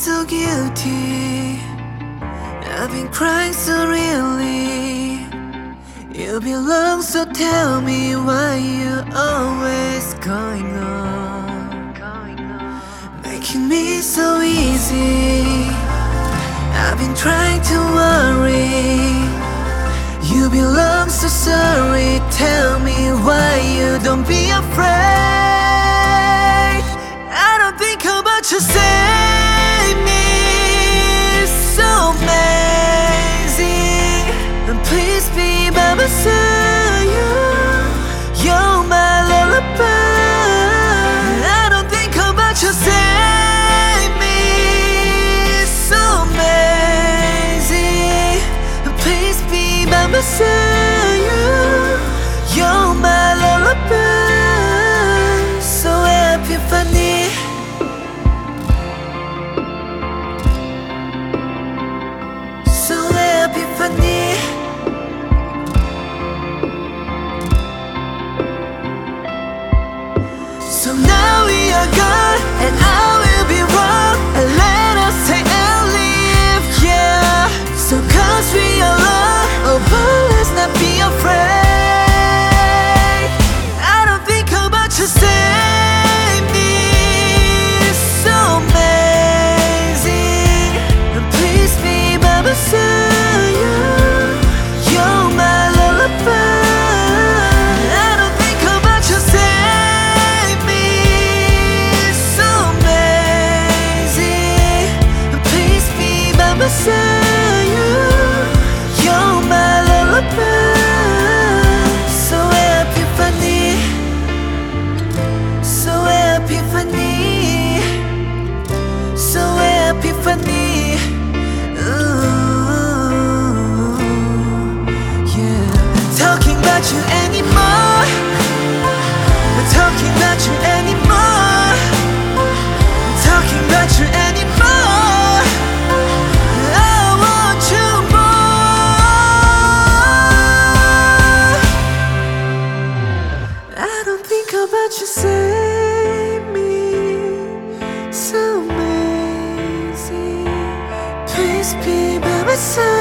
so guilty. I've been crying so really. You belong, so tell me why you always going on, making me so easy. I've been trying to worry. You belong, so sorry. Tell me why you don't be afraid. I don't think about you, save me. So amazing. And please be by my side. You're my lullaby. I don't think about you, save me. So amazing. And please be by my side. You're my lullaby. So epiphany. So epiphany. So now we are gone, and I will be wrong, and let us take and leave, yeah. So cause we are love, oh but let's not be afraid. I don't think about you, save me. So amazing. And please be by my side. You're my lullaby. I don't think about you, save me. So amazing. And please be by my side. You're my lullaby. So epiphany. So epiphany. So epiphany. Ooh, yeah. Talking about you anymore. Not talking about you anymore. Talking about you anymore. I want you more. I don't think about you, save me. So amazing. Please be by my side.